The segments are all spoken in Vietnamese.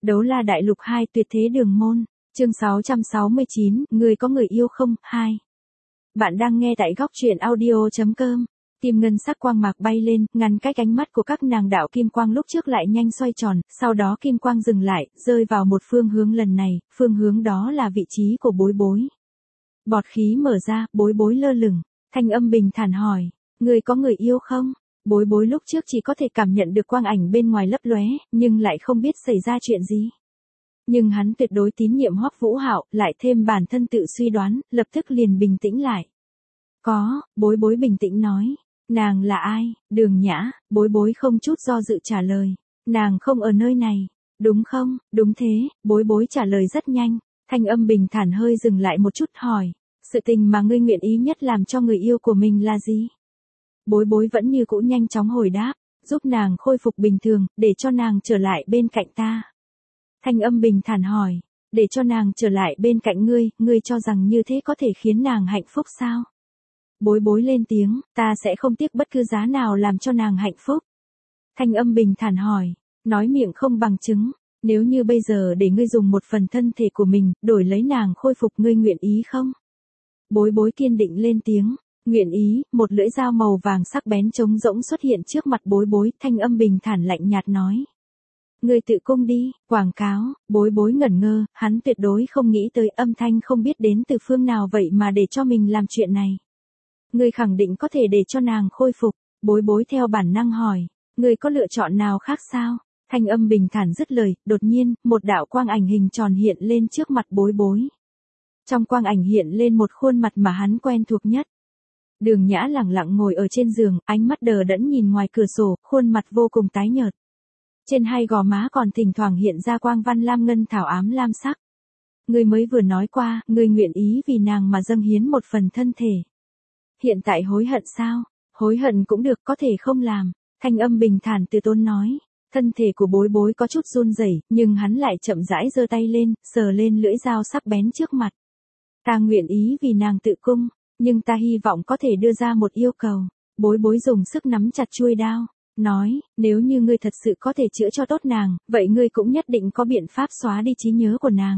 Đấu La Đại Lục 2 Tuyệt Thế Đường Môn, chương 669, người có người yêu không? 2. Bạn đang nghe tại góc truyện audio.com. Tim ngân sắc quang mạc bay lên, ngăn cách ánh mắt của các nàng đạo kim quang lúc trước lại nhanh xoay tròn, sau đó kim quang dừng lại, rơi vào một phương hướng lần này, phương hướng đó là vị trí của Bối Bối. Bọt khí mở ra, Bối Bối lơ lửng, thanh âm bình thản hỏi, người có người yêu không? Bối Bối lúc trước chỉ có thể cảm nhận được quang ảnh bên ngoài lấp lóe, nhưng lại không biết xảy ra chuyện gì. Nhưng hắn tuyệt đối tín nhiệm Hoắc Vũ Hạo, lại thêm bản thân tự suy đoán, lập tức liền bình tĩnh lại. Có, Bối Bối bình tĩnh nói. Nàng là ai? Đường Nhã. Bối Bối không chút do dự trả lời. Nàng không ở nơi này. Đúng không? Đúng thế. Bối Bối trả lời rất nhanh. Thanh âm bình thản hơi dừng lại một chút hỏi. Sự tình mà ngươi nguyện ý nhất làm cho người yêu của mình là gì? Bối Bối vẫn như cũ nhanh chóng hồi đáp. Giúp nàng khôi phục bình thường, để cho nàng trở lại bên cạnh ta. Thanh âm bình thản hỏi. Để cho nàng trở lại bên cạnh ngươi cho rằng như thế có thể khiến nàng hạnh phúc sao? Bối Bối lên tiếng, ta sẽ không tiếc bất cứ giá nào làm cho nàng hạnh phúc. Thanh âm bình thản hỏi, nói miệng không bằng chứng, nếu như bây giờ để ngươi dùng một phần thân thể của mình, đổi lấy nàng khôi phục ngươi nguyện ý không? Bối Bối kiên định lên tiếng, nguyện ý. Một lưỡi dao màu vàng sắc bén trống rỗng xuất hiện trước mặt Bối Bối, thanh âm bình thản lạnh nhạt nói. Ngươi tự cung đi, quảng cáo. Bối Bối ngẩn ngơ, hắn tuyệt đối không nghĩ tới âm thanh không biết đến từ phương nào vậy mà để cho mình làm chuyện này. Ngươi khẳng định có thể để cho nàng khôi phục. Bối Bối theo bản năng hỏi, ngươi có lựa chọn nào khác sao? Thanh âm bình thản dứt lời, đột nhiên, một đạo quang ảnh hình tròn hiện lên trước mặt Bối Bối. Trong quang ảnh hiện lên một khuôn mặt mà hắn quen thuộc nhất. Đường Nhã lẳng lặng ngồi ở trên giường, ánh mắt đờ đẫn nhìn ngoài cửa sổ, khuôn mặt vô cùng tái nhợt. Trên hai gò má còn thỉnh thoảng hiện ra quang văn lam ngân thảo ám lam sắc. Ngươi mới vừa nói qua, ngươi nguyện ý vì nàng mà dâng hiến một phần thân thể. Hiện tại hối hận sao? Hối hận cũng được, có thể không làm. Thanh âm bình thản từ tốn nói. Thân thể của Bối Bối có chút run rẩy, nhưng hắn lại chậm rãi giơ tay lên, sờ lên lưỡi dao sắc bén trước mặt. Ta nguyện ý vì nàng tự cung, nhưng ta hy vọng có thể đưa ra một yêu cầu. Bối Bối dùng sức nắm chặt chuôi đao, nói, nếu như ngươi thật sự có thể chữa cho tốt nàng, vậy ngươi cũng nhất định có biện pháp xóa đi trí nhớ của nàng.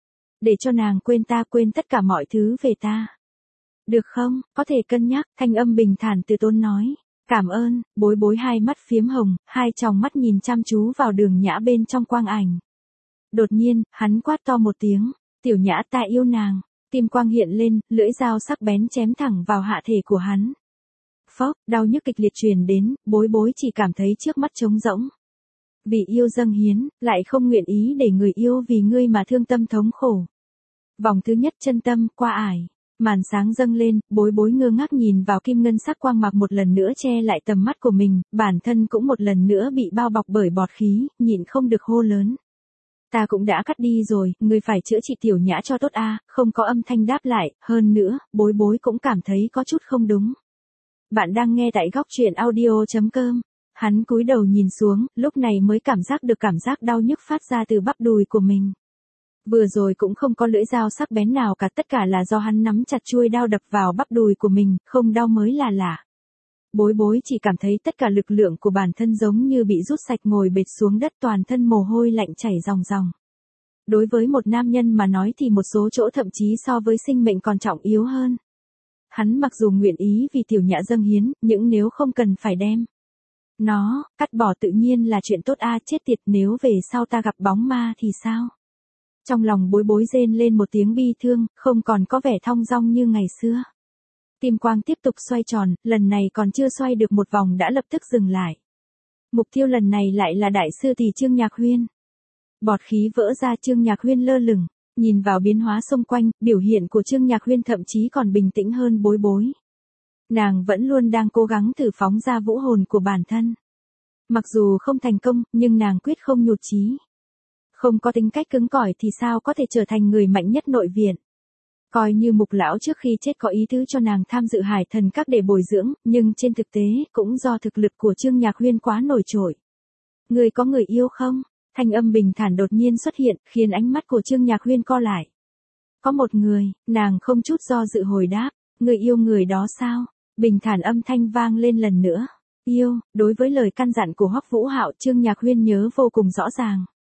Để cho nàng quên ta, quên tất cả mọi thứ về ta. Được không? Có thể cân nhắc. Thanh âm bình thản từ tốn nói. Cảm ơn. Bối Bối hai mắt phiếm hồng, hai tròng mắt nhìn chăm chú vào Đường Nhã bên trong quang ảnh. Đột nhiên, hắn quát to một tiếng. Tiểu Nhã, ta yêu nàng. Tim quang hiện lên, lưỡi dao sắc bén chém thẳng vào hạ thể của hắn. Phốc, đau nhức kịch liệt truyền đến, Bối Bối chỉ cảm thấy trước mắt trống rỗng. Vì yêu dâng hiến, lại không nguyện ý để người yêu vì ngươi mà thương tâm thống khổ. Vòng thứ nhất chân tâm, qua ải. Màn sáng dâng lên, Bối Bối ngơ ngác nhìn vào kim ngân sắc quang mạc một lần nữa che lại tầm mắt của mình, bản thân cũng một lần nữa bị bao bọc bởi bọt khí, nhịn không được hô lớn. Ta cũng đã cắt đi rồi, ngươi phải chữa trị Tiểu Nhã cho tốt a. Không có âm thanh đáp lại, hơn nữa, Bối Bối cũng cảm thấy có chút không đúng. Bạn đang nghe tại góc truyện audio.com. Hắn cúi đầu nhìn xuống, lúc này mới cảm giác được cảm giác đau nhức phát ra từ bắp đùi của mình. Vừa rồi cũng không có lưỡi dao sắc bén nào cả, tất cả là do hắn nắm chặt chuôi đao đập vào bắp đùi của mình, không đau mới là lạ. Bối Bối chỉ cảm thấy tất cả lực lượng của bản thân giống như bị rút sạch, ngồi bệt xuống đất, toàn thân mồ hôi lạnh chảy ròng ròng. Đối với một nam nhân mà nói thì một số chỗ thậm chí so với sinh mệnh còn trọng yếu hơn. Hắn mặc dù nguyện ý vì Tiểu Nhã dâng hiến, nhưng nếu không cần phải đem nó cắt bỏ tự nhiên là chuyện tốt a. Chết tiệt, nếu về sau ta gặp bóng ma thì sao? Trong lòng Bối Bối rên lên một tiếng bi thương, không còn có vẻ thong dong như ngày xưa. Tim quang tiếp tục xoay tròn, lần này còn chưa xoay được một vòng đã lập tức dừng lại. Mục tiêu lần này lại là đại sư tỷ Trương Nhạc Huyên. Bọt khí vỡ ra, Trương Nhạc Huyên lơ lửng, nhìn vào biến hóa xung quanh, biểu hiện của Trương Nhạc Huyên thậm chí còn bình tĩnh hơn Bối Bối. Nàng vẫn luôn đang cố gắng thử phóng ra vũ hồn của bản thân. Mặc dù không thành công, nhưng nàng quyết không nhụt chí. Không có tính cách cứng cỏi thì sao có thể trở thành người mạnh nhất nội viện. Coi như Mục lão trước khi chết có ý tứ cho nàng tham dự Hải Thần Các để bồi dưỡng, nhưng trên thực tế, cũng do thực lực của Trương Nhạc Huyên quá nổi trội. Người có người yêu không? Thanh âm bình thản đột nhiên xuất hiện, khiến ánh mắt của Trương Nhạc Huyên co lại. Có một người, nàng không chút do dự hồi đáp, người yêu người đó sao? Bình thản âm thanh vang lên lần nữa. Yêu, đối với lời căn dặn của Hoắc Vũ Hạo, Trương Nhạc Huyên nhớ vô cùng rõ ràng.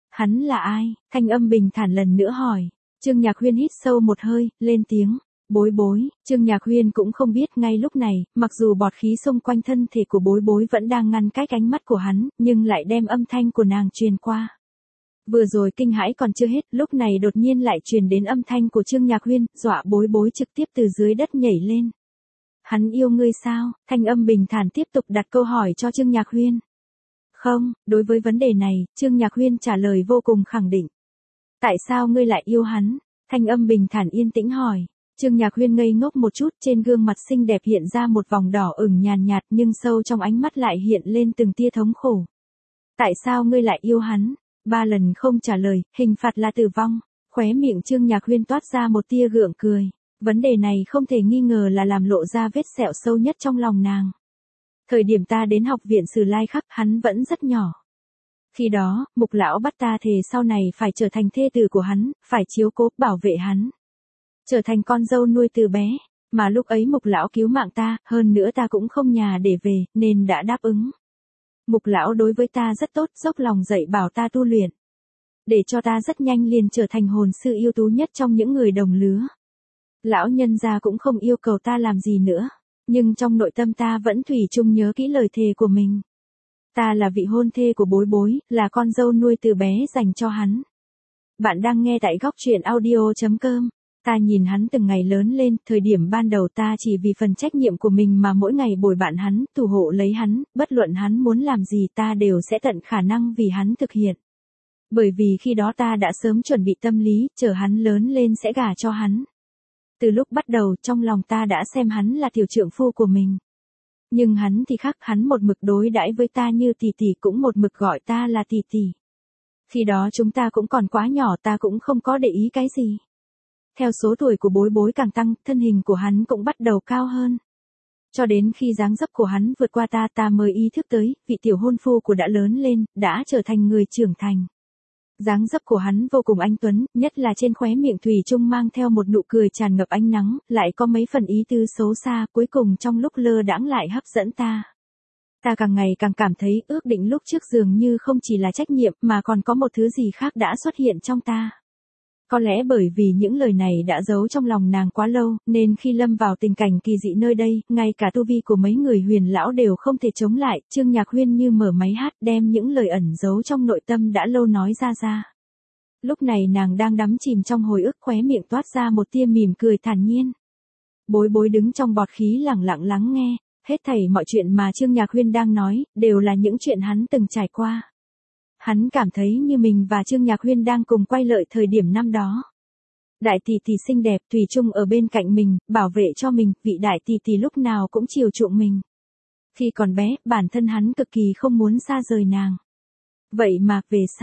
Hắn là ai? Thanh âm bình thản lần nữa hỏi. Trương Nhạc Huyên hít sâu một hơi, lên tiếng. Bối bối, Trương Nhạc Huyên cũng không biết ngay lúc này, mặc dù bọt khí xung quanh thân thể của bối bối vẫn đang ngăn cách ánh mắt của hắn, nhưng lại đem âm thanh của nàng truyền qua. Vừa rồi kinh hãi còn chưa hết, lúc này đột nhiên lại truyền đến âm thanh của Trương Nhạc Huyên, dọa bối bối trực tiếp từ dưới đất nhảy lên. Hắn yêu ngươi sao? Thanh âm bình thản tiếp tục đặt câu hỏi cho Trương Nhạc Huyên. Không, đối với vấn đề này, Trương Nhạc Huyên trả lời vô cùng khẳng định. Tại sao ngươi lại yêu hắn? Thanh âm bình thản yên tĩnh hỏi. Trương Nhạc Huyên ngây ngốc một chút, trên gương mặt xinh đẹp hiện ra một vòng đỏ ửng nhàn nhạt nhưng sâu trong ánh mắt lại hiện lên từng tia thống khổ. Tại sao ngươi lại yêu hắn? 3 lần không trả lời, hình phạt là tử vong. Khóe miệng Trương Nhạc Huyên toát ra một tia gượng cười. Vấn đề này không thể nghi ngờ là làm lộ ra vết sẹo sâu nhất trong lòng nàng. Thời điểm ta đến học viện Sử Lai Khắc, hắn vẫn rất nhỏ. Khi đó, Mục lão bắt ta thề sau này phải trở thành thê tử của hắn, phải chiếu cố, bảo vệ hắn. Trở thành con dâu nuôi từ bé, mà lúc ấy Mục lão cứu mạng ta, hơn nữa ta cũng không nhà để về, nên đã đáp ứng. Mục lão đối với ta rất tốt, dốc lòng dạy bảo ta tu luyện. Để cho ta rất nhanh liền trở thành hồn sư ưu tú nhất trong những người đồng lứa. Lão nhân gia cũng không yêu cầu ta làm gì nữa, nhưng trong nội tâm ta vẫn thủy chung nhớ kỹ lời thề của mình. Ta là vị hôn thê của bối bối, là con dâu nuôi từ bé dành cho hắn. Bạn đang nghe tại góc truyện audio.com. Ta nhìn hắn từng ngày lớn lên, thời điểm ban đầu ta chỉ vì phần trách nhiệm của mình mà mỗi ngày bồi bạn hắn, thủ hộ lấy hắn, bất luận hắn muốn làm gì ta đều sẽ tận khả năng vì hắn thực hiện. Bởi vì khi đó ta đã sớm chuẩn bị tâm lý, chờ hắn lớn lên sẽ gả cho hắn. Từ lúc bắt đầu trong lòng ta đã xem hắn là tiểu trượng phu của mình. Nhưng hắn thì khác, hắn một mực đối đãi với ta như tỷ tỷ, cũng một mực gọi ta là tỷ tỷ. Khi đó chúng ta cũng còn quá nhỏ, ta cũng không có để ý cái gì. Theo số tuổi của bối bối càng tăng, thân hình của hắn cũng bắt đầu cao hơn. Cho đến khi dáng dấp của hắn vượt qua ta mới ý thức tới, vị tiểu hôn phu của đã lớn lên, đã trở thành người trưởng thành. Dáng dấp của hắn vô cùng anh tuấn, nhất là trên khóe miệng thủy chung mang theo một nụ cười tràn ngập ánh nắng, lại có mấy phần ý tứ xấu xa, cuối cùng trong lúc lơ đãng lại hấp dẫn ta. Ta càng ngày càng cảm thấy ước định lúc trước dường như không chỉ là trách nhiệm mà còn có một thứ gì khác đã xuất hiện trong ta. Có lẽ bởi vì những lời này đã giấu trong lòng nàng quá lâu, nên khi lâm vào tình cảnh kỳ dị nơi đây, ngay cả tu vi của mấy người huyền lão đều không thể chống lại, Trương Nhạc Huyên như mở máy hát đem những lời ẩn giấu trong nội tâm đã lâu nói ra. Lúc này nàng đang đắm chìm trong hồi ức, khóe miệng toát ra một tia mỉm cười thản nhiên. Bối bối đứng trong bọt khí lặng lặng lắng nghe, hết thảy mọi chuyện mà Trương Nhạc Huyên đang nói, đều là những chuyện hắn từng trải qua. Hắn cảm thấy như mình và Trương Nhạc Huyên đang cùng quay lại thời điểm năm đó. Đại tỷ tỷ xinh đẹp thủy chung ở bên cạnh mình, bảo vệ cho mình, vị đại tỷ tỷ lúc nào cũng chiều chuộng mình. Khi còn bé, bản thân hắn cực kỳ không muốn xa rời nàng. Vậy mà,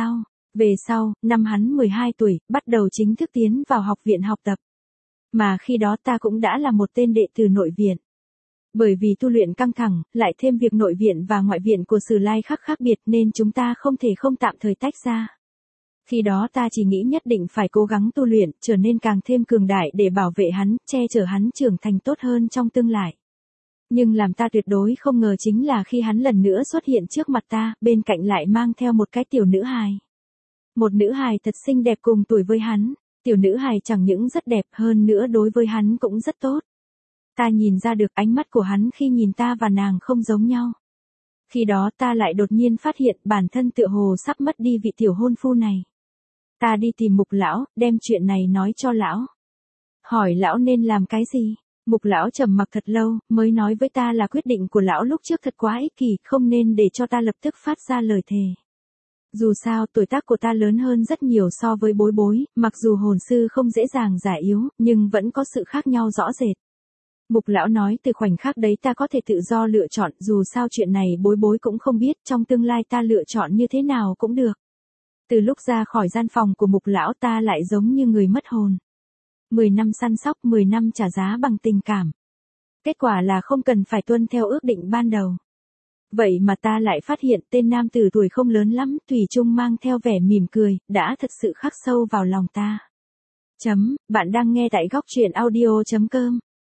về sau, năm hắn 12 tuổi, bắt đầu chính thức tiến vào học viện học tập. Mà khi đó ta cũng đã là một tên đệ tử nội viện. Bởi vì tu luyện căng thẳng, lại thêm việc nội viện và ngoại viện của Sử Lai Khắc khác biệt nên chúng ta không thể không tạm thời tách ra. Khi đó ta chỉ nghĩ nhất định phải cố gắng tu luyện, trở nên càng thêm cường đại để bảo vệ hắn, che chở hắn trưởng thành tốt hơn trong tương lai. Nhưng làm ta tuyệt đối không ngờ chính là khi hắn lần nữa xuất hiện trước mặt ta, bên cạnh lại mang theo một cái tiểu nữ hài. Một nữ hài thật xinh đẹp cùng tuổi với hắn, tiểu nữ hài chẳng những rất đẹp hơn nữa đối với hắn cũng rất tốt. Ta nhìn ra được ánh mắt của hắn khi nhìn ta và nàng không giống nhau. Khi đó ta lại đột nhiên phát hiện bản thân tựa hồ sắp mất đi vị tiểu hôn phu này. Ta đi tìm Mục lão, đem chuyện này nói cho lão. Hỏi lão nên làm cái gì? Mục lão trầm mặc thật lâu, mới nói với ta là quyết định của lão lúc trước thật quá ích kỷ, không nên để cho ta lập tức phát ra lời thề. Dù sao, tuổi tác của ta lớn hơn rất nhiều so với bối bối, mặc dù hồn sư không dễ dàng già yếu, nhưng vẫn có sự khác nhau rõ rệt. Mục lão nói từ khoảnh khắc đấy ta có thể tự do lựa chọn, dù sao chuyện này bối bối cũng không biết, trong tương lai ta lựa chọn như thế nào cũng được. Từ lúc ra khỏi gian phòng của Mục lão ta lại giống như người mất hồn. 10 năm săn sóc, 10 năm trả giá bằng tình cảm. Kết quả là không cần phải tuân theo ước định ban đầu. Vậy mà ta lại phát hiện tên nam tử tuổi không lớn lắm, thủy chung mang theo vẻ mỉm cười, đã thật sự khắc sâu vào lòng ta. Bạn đang nghe tại góc truyện audio.com.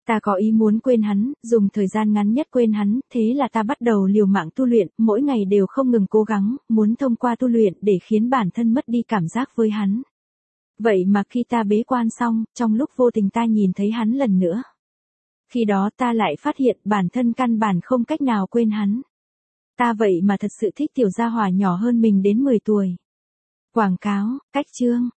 Ta có ý muốn quên hắn, dùng thời gian ngắn nhất quên hắn, thế là ta bắt đầu liều mạng tu luyện, mỗi ngày đều không ngừng cố gắng, muốn thông qua tu luyện để khiến bản thân mất đi cảm giác với hắn. Vậy mà khi ta bế quan xong, trong lúc vô tình ta nhìn thấy hắn lần nữa. Khi đó ta lại phát hiện bản thân căn bản không cách nào quên hắn. Ta vậy mà thật sự thích tiểu gia hỏa nhỏ hơn mình đến 10 tuổi. Quảng cáo, cách chương.